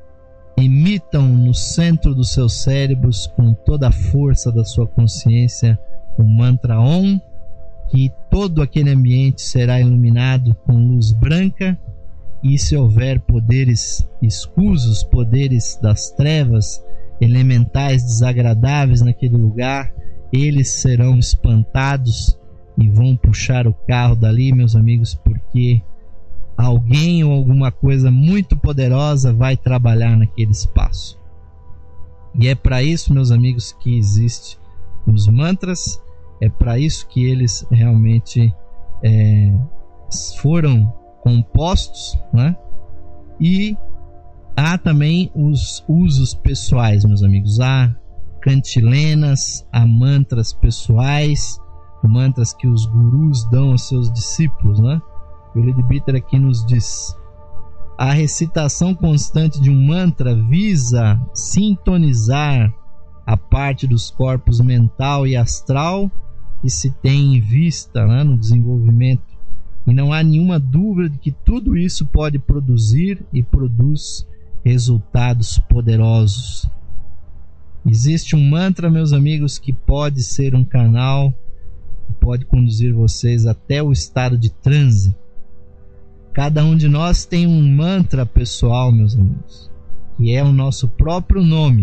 emitam no centro dos seus cérebros, com toda a força da sua consciência, o mantra Om, que todo aquele ambiente será iluminado com luz branca. E se houver poderes escusos, poderes das trevas, elementais desagradáveis naquele lugar, eles serão espantados e vão puxar o carro dali, meus amigos, porque alguém ou alguma coisa muito poderosa vai trabalhar naquele espaço. E é para isso, meus amigos, que existem os mantras, é para isso que eles realmente é, foram compostos, né? E há também os usos pessoais, meus amigos. Há cantilenas, há mantras pessoais, mantras que os gurus dão aos seus discípulos, né? O Lady Bitter aqui nos diz: a recitação constante de um mantra visa sintonizar a parte dos corpos mental e astral que se tem em vista, né, no desenvolvimento. E não há nenhuma dúvida de que tudo isso pode produzir e produz resultados poderosos. Existe um mantra, meus amigos, que pode ser um canal, que pode conduzir vocês até o estado de transe. Cada um de nós tem um mantra pessoal, meus amigos, que é o nosso próprio nome.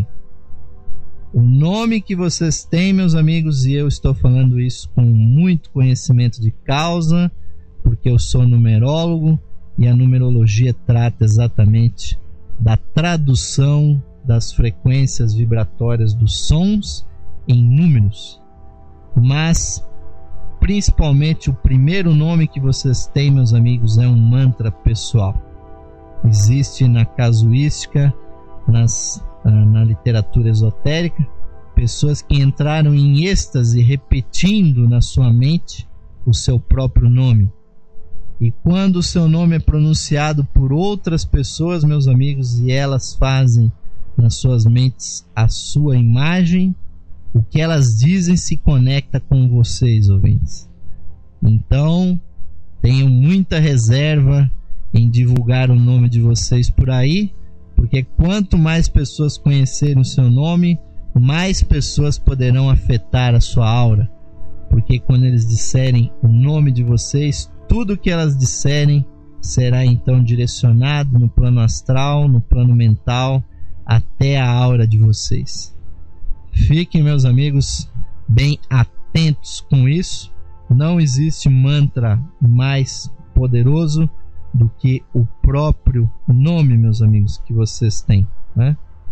O nome que vocês têm, meus amigos, e eu estou falando isso com muito conhecimento de causa, porque eu sou numerólogo e a numerologia trata exatamente da tradução das frequências vibratórias dos sons em números. Mas principalmente o primeiro nome que vocês têm, meus amigos, é um mantra pessoal. Existe na casuística, nas, na literatura esotérica, pessoas que entraram em êxtase repetindo na sua mente o seu próprio nome. E quando o seu nome é pronunciado por outras pessoas, meus amigos, e elas fazem nas suas mentes a sua imagem, o que elas dizem se conecta com vocês, ouvintes. Então, tenho muita reserva em divulgar o nome de vocês por aí, porque quanto mais pessoas conhecerem o seu nome, mais pessoas poderão afetar a sua aura. Porque quando eles disserem o nome de vocês, tudo que elas disserem será então direcionado no plano astral, no plano mental, até a aura de vocês. Fiquem, meus amigos, bem atentos com isso. Não existe mantra mais poderoso do que o próprio nome, meus amigos, que vocês têm, né?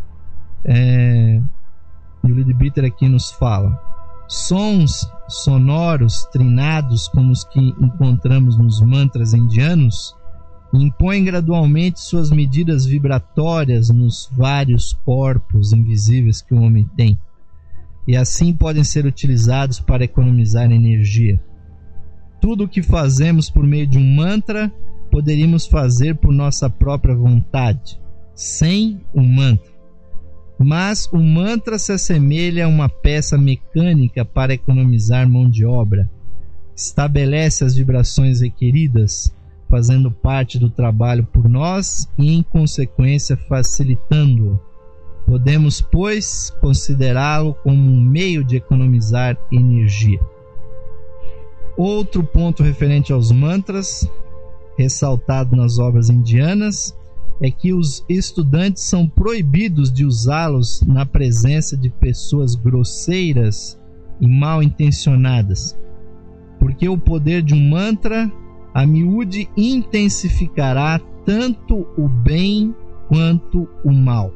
É... E o Leadbeater aqui nos fala: sons sonoros trinados como os que encontramos nos mantras indianos impõem gradualmente suas medidas vibratórias nos vários corpos invisíveis que o homem tem, e assim podem ser utilizados para economizar energia. Tudo o que fazemos por meio de um mantra poderíamos fazer por nossa própria vontade, sem o mantra. Mas o mantra se assemelha a uma peça mecânica para economizar mão de obra. Estabelece as vibrações requeridas, fazendo parte do trabalho por nós e, em consequência, facilitando-o. Podemos, pois, considerá-lo como um meio de economizar energia. Outro ponto referente aos mantras, ressaltado nas obras indianas, é que os estudantes são proibidos de usá-los na presença de pessoas grosseiras e mal intencionadas, porque o poder de um mantra a miúde intensificará tanto o bem quanto o mal.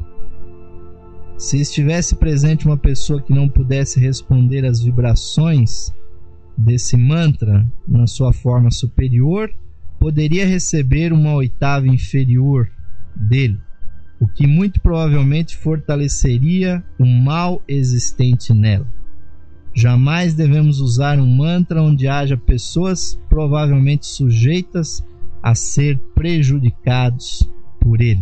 Se estivesse presente uma pessoa que não pudesse responder às vibrações desse mantra na sua forma superior, poderia receber uma oitava inferior dele, o que muito provavelmente fortaleceria o mal existente nela. Jamais devemos usar um mantra onde haja pessoas provavelmente sujeitas a ser prejudicados por ele.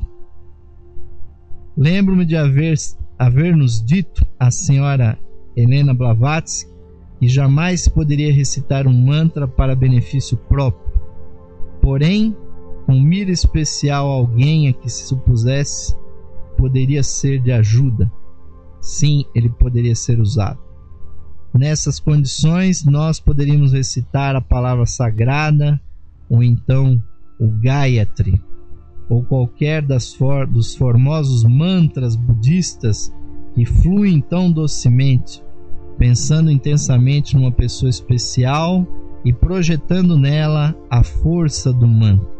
Lembro-me de haver, haver nos dito a senhora Helena Blavatsky que jamais se poderia recitar um mantra para benefício próprio. Porém, com mira especial a alguém a que se supusesse poderia ser de ajuda. Sim, ele poderia ser usado. Nessas condições, nós poderíamos recitar a palavra sagrada, ou então o Gayatri, ou qualquer das for- dos formosos mantras budistas que fluem tão docemente, pensando intensamente numa pessoa especial e projetando nela a força do mantra.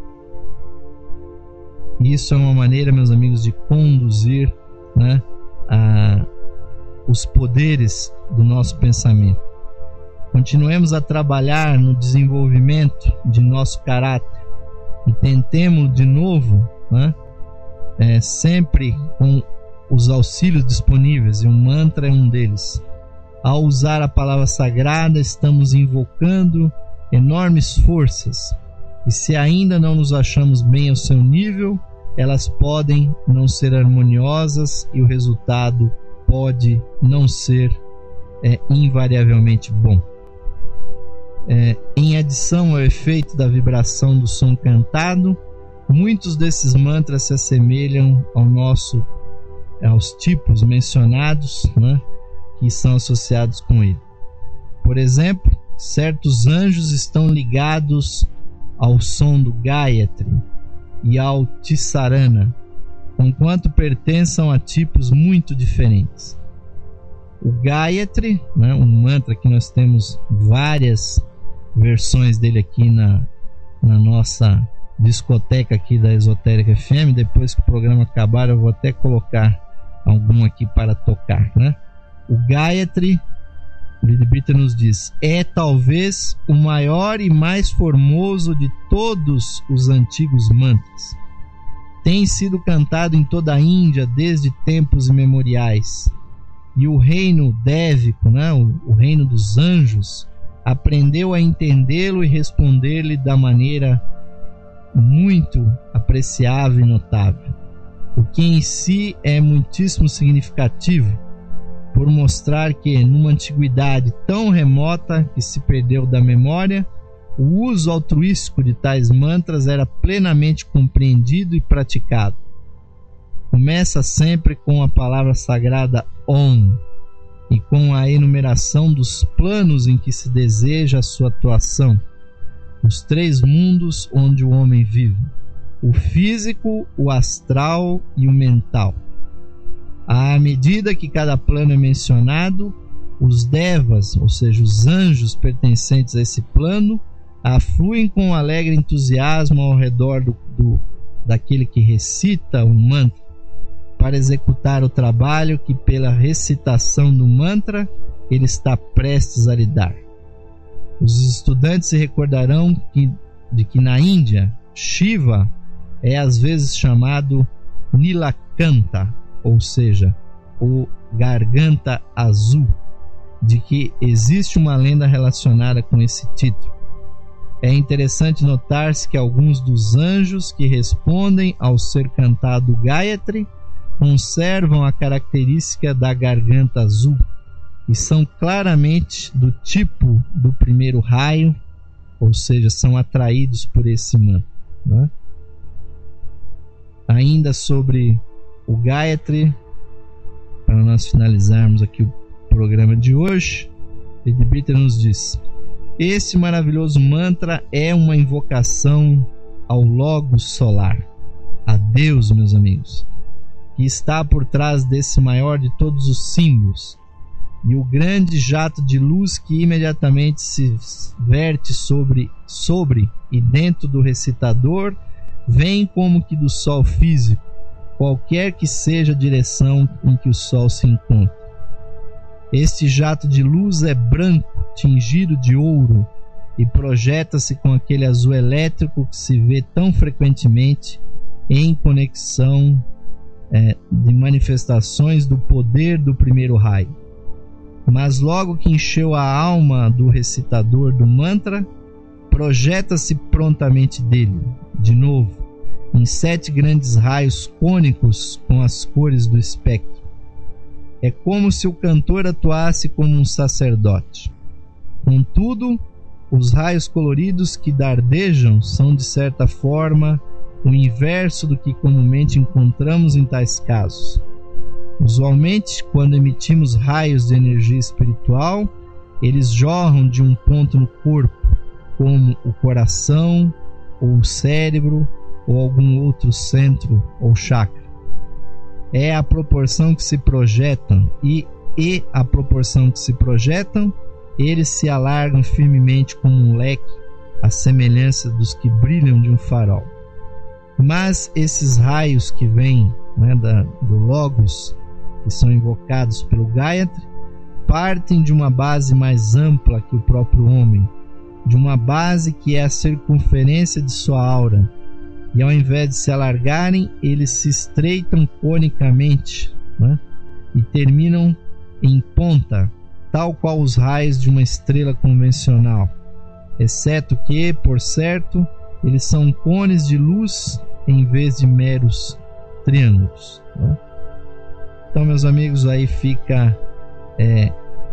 Isso é uma maneira, meus amigos, de conduzir, né, a, os poderes do nosso pensamento. Continuemos a trabalhar no desenvolvimento de nosso caráter e tentemos de novo, né, é, sempre com os auxílios disponíveis, e o mantra é um deles. Ao usar a palavra sagrada, estamos invocando enormes forças, e se ainda não nos achamos bem ao seu nível, elas podem não ser harmoniosas e o resultado pode não ser é, invariavelmente bom. É, em adição ao efeito da vibração do som cantado, muitos desses mantras se assemelham ao nosso, aos tipos mencionados, né, que são associados com ele. Por exemplo, certos anjos estão ligados ao som do Gayatri e ao Tissarana, conquanto pertençam a tipos muito diferentes. O Gayatri, né, um mantra que nós temos várias versões dele aqui na, na nossa discoteca aqui da Esotérica F M. Depois que o programa acabar, eu vou até colocar algum aqui para tocar, né? O Gayatri, o Leadbeater nos diz, é talvez o maior e mais formoso de todos os antigos mantras. Tem sido cantado em toda a Índia desde tempos imemoriais. E o reino dévico, né, o, o reino dos anjos, aprendeu a entendê-lo e responder-lhe da maneira muito apreciável e notável, o que em si é muitíssimo significativo, por mostrar que, numa antiguidade tão remota que se perdeu da memória, o uso altruístico de tais mantras era plenamente compreendido e praticado. Começa sempre com a palavra sagrada Om e com a enumeração dos planos em que se deseja a sua atuação, os três mundos onde o homem vive: o físico, o astral e o mental. À medida que cada plano é mencionado, os devas, ou seja, os anjos pertencentes a esse plano, afluem com alegre entusiasmo ao redor do, do, daquele que recita o mantra, para executar o trabalho que, pela recitação do mantra, ele está prestes a lhe dar. Os estudantes se recordarão que, de que na Índia, Shiva é às vezes chamado Nilakanta, ou seja, o Garganta Azul, de que existe uma lenda relacionada com esse título. É interessante notar-se que alguns dos anjos que respondem ao ser cantado Gayatri conservam a característica da garganta azul e são claramente do tipo do primeiro raio, ou seja, são atraídos por esse mantra, né? Ainda sobre o Gayatri, para nós finalizarmos aqui o programa de hoje, Edibita nos diz: esse maravilhoso mantra é uma invocação ao Logos solar, a Deus, meus amigos, que está por trás desse maior de todos os símbolos, e o grande jato de luz que imediatamente se verte sobre, sobre e dentro do recitador vem como que do sol físico, qualquer que seja a direção em que o sol se encontra. Este jato de luz é branco, tingido de ouro, e projeta-se com aquele azul elétrico que se vê tão frequentemente em conexão é, de manifestações do poder do primeiro raio. Mas logo que encheu a alma do recitador do mantra, projeta-se prontamente dele, de novo, em sete grandes raios cônicos com as cores do espectro. É como se o cantor atuasse como um sacerdote. Contudo, os raios coloridos que dardejam são, de certa forma, o inverso do que comumente encontramos em tais casos. Usualmente, quando emitimos raios de energia espiritual, eles jorram de um ponto no corpo, como o coração, ou o cérebro, ou algum outro centro ou chakra. É a proporção que se projetam e, e a proporção que se projetam, eles se alargam firmemente como um leque, à semelhança dos que brilham de um farol. Mas esses raios que vêm, né, da, do Logos, que são invocados pelo Gayatri, partem de uma base mais ampla que o próprio homem, de uma base que é a circunferência de sua aura, e ao invés de se alargarem, eles se estreitam conicamente, né, e terminam em ponta, tal qual os raios de uma estrela convencional, exceto que, por certo, eles são cones de luz em vez de meros triângulos, né? Então, meus amigos, aí fica é,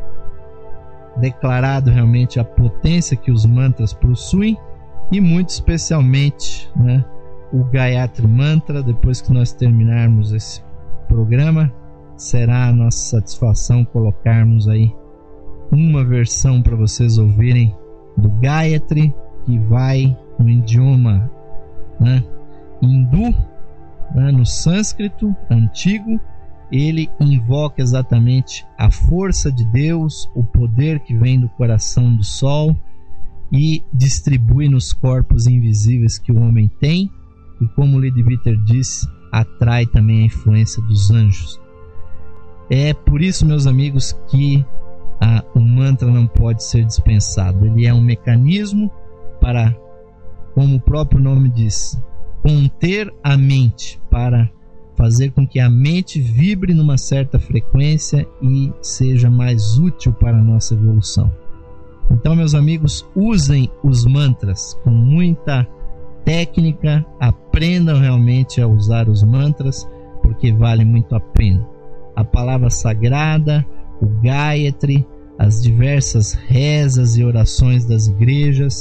declarado realmente a potência que os mantras possuem, e muito especialmente, né, o Gayatri Mantra. Depois que nós terminarmos esse programa, será a nossa satisfação colocarmos aí uma versão para vocês ouvirem do Gayatri, que vai no idioma, né, hindu, né, no sânscrito antigo. Ele invoca exatamente a força de Deus, o poder que vem do coração do sol, e distribui nos corpos invisíveis que o homem tem, e, como Lady Bitter disse, atrai também a influência dos anjos. É por isso, meus amigos, que ah, o mantra não pode ser dispensado. Ele é um mecanismo para, como o próprio nome diz, conter a mente, para fazer com que a mente vibre numa certa frequência e seja mais útil para a nossa evolução. Então, meus amigos, usem os mantras com muita técnica, aprendam realmente a usar os mantras, porque vale muito a pena. A palavra sagrada, o Gayatri, as diversas rezas e orações das igrejas,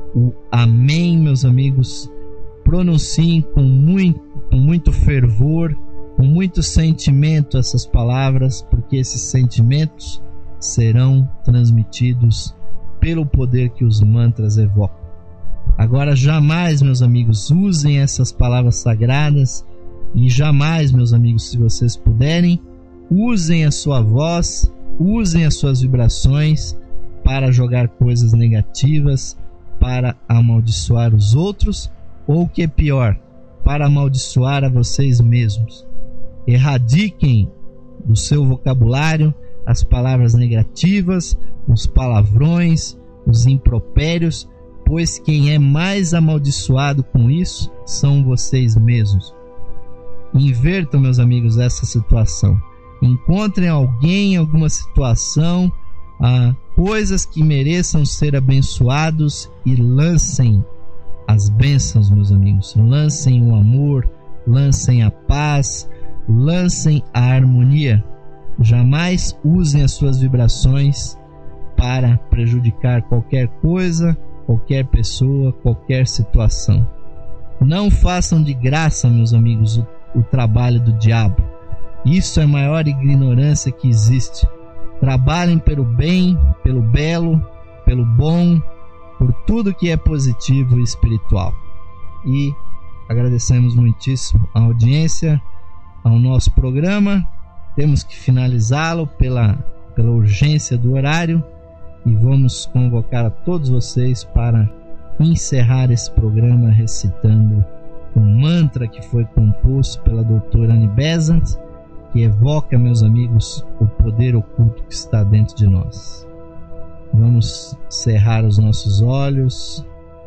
o amém, meus amigos. Pronunciem com muito, com muito fervor, com muito sentimento essas palavras, porque esses sentimentos serão transmitidos pelo poder que os mantras evocam. Agora, jamais, meus amigos, usem essas palavras sagradas e jamais, meus amigos, se vocês puderem, usem a sua voz, usem as suas vibrações para jogar coisas negativas, para amaldiçoar os outros, ou o que é pior, para amaldiçoar a vocês mesmos. Erradiquem do seu vocabulário as palavras negativas, os palavrões, os impropérios, pois quem é mais amaldiçoado com isso são vocês mesmos. Invertam, meus amigos, essa situação. Encontrem alguém em alguma situação, ah, coisas que mereçam ser abençoados e lancem as bênçãos, meus amigos. Lancem o amor, lancem a paz, lancem a harmonia. Jamais usem as suas vibrações para prejudicar qualquer coisa, qualquer pessoa, qualquer situação. Não façam de graça, meus amigos, o, o trabalho do diabo. Isso é a maior ignorância que existe. Trabalhem pelo bem, pelo belo, pelo bom, por tudo que é positivo e espiritual. E agradecemos muitíssimo a audiência ao nosso programa. Temos que finalizá-lo pela, pela urgência do horário e vamos convocar a todos vocês para encerrar esse programa recitando um mantra que foi composto pela doutora Annie Besant, que evoca, meus amigos, o poder oculto que está dentro de nós. Vamos cerrar os nossos olhos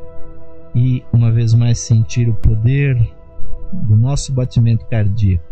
e uma vez mais sentir o poder do nosso batimento cardíaco.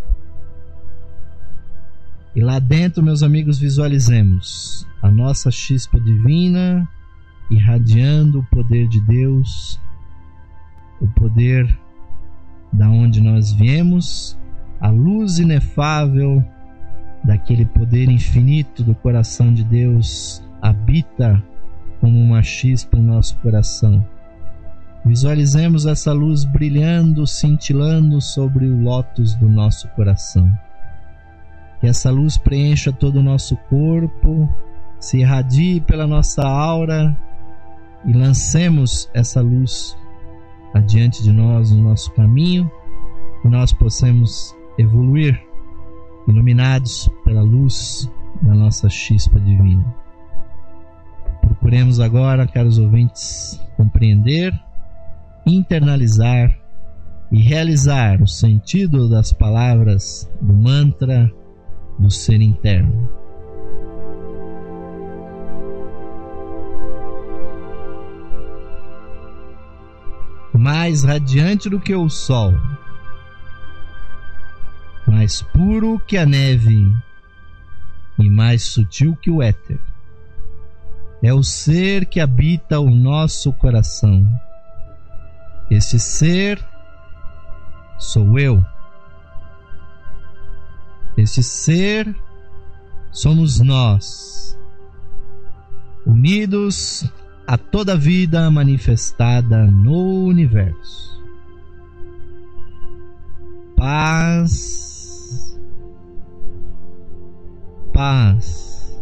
E lá dentro, meus amigos, visualizemos a nossa chispa divina irradiando o poder de Deus, o poder da onde nós viemos, a luz inefável daquele poder infinito do coração de Deus habita como uma chispa no nosso coração. Visualizemos essa luz brilhando, cintilando sobre o lótus do nosso coração. Que essa luz preencha todo o nosso corpo, se irradie pela nossa aura e lancemos essa luz adiante de nós no nosso caminho, que nós possamos evoluir iluminados pela luz da nossa chispa divina. Procuremos agora, caros ouvintes, compreender, internalizar e realizar o sentido das palavras do mantra do ser interno. Mais radiante do que o sol, mais puro que a neve e mais sutil que o éter, é o ser que habita o nosso coração. Esse ser sou eu. Esse ser somos nós, unidos a toda vida manifestada no universo. Paz, paz,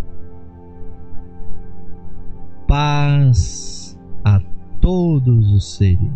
paz a todos os seres.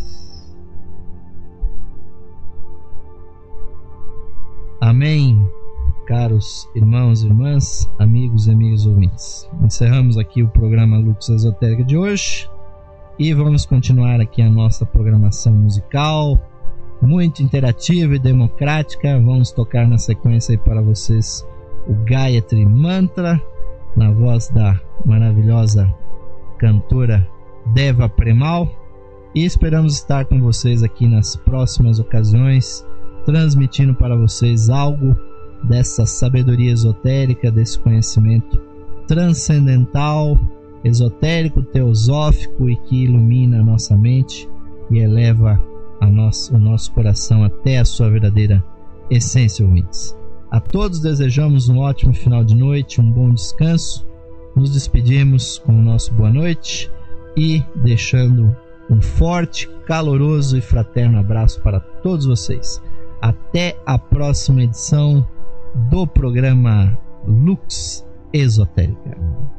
Amém, caros irmãos e irmãs, amigos e amigas ouvintes. Encerramos aqui o programa Lux Esotérica de hoje e vamos continuar aqui a nossa programação musical, muito interativa e democrática. Vamos tocar na sequência aí para vocês o Gayatri Mantra, na voz da maravilhosa cantora Deva Premal, e esperamos estar com vocês aqui nas próximas ocasiões, transmitindo para vocês algo dessa sabedoria esotérica, desse conhecimento transcendental, esotérico, teosófico e que ilumina a nossa mente e eleva a nosso, o nosso coração até a sua verdadeira essência, ouvintes. A todos desejamos um ótimo final de noite, um bom descanso. Nos despedimos com o nosso boa noite e deixando um forte, caloroso e fraterno abraço para todos vocês. Até a próxima edição do programa Lux Esotérica.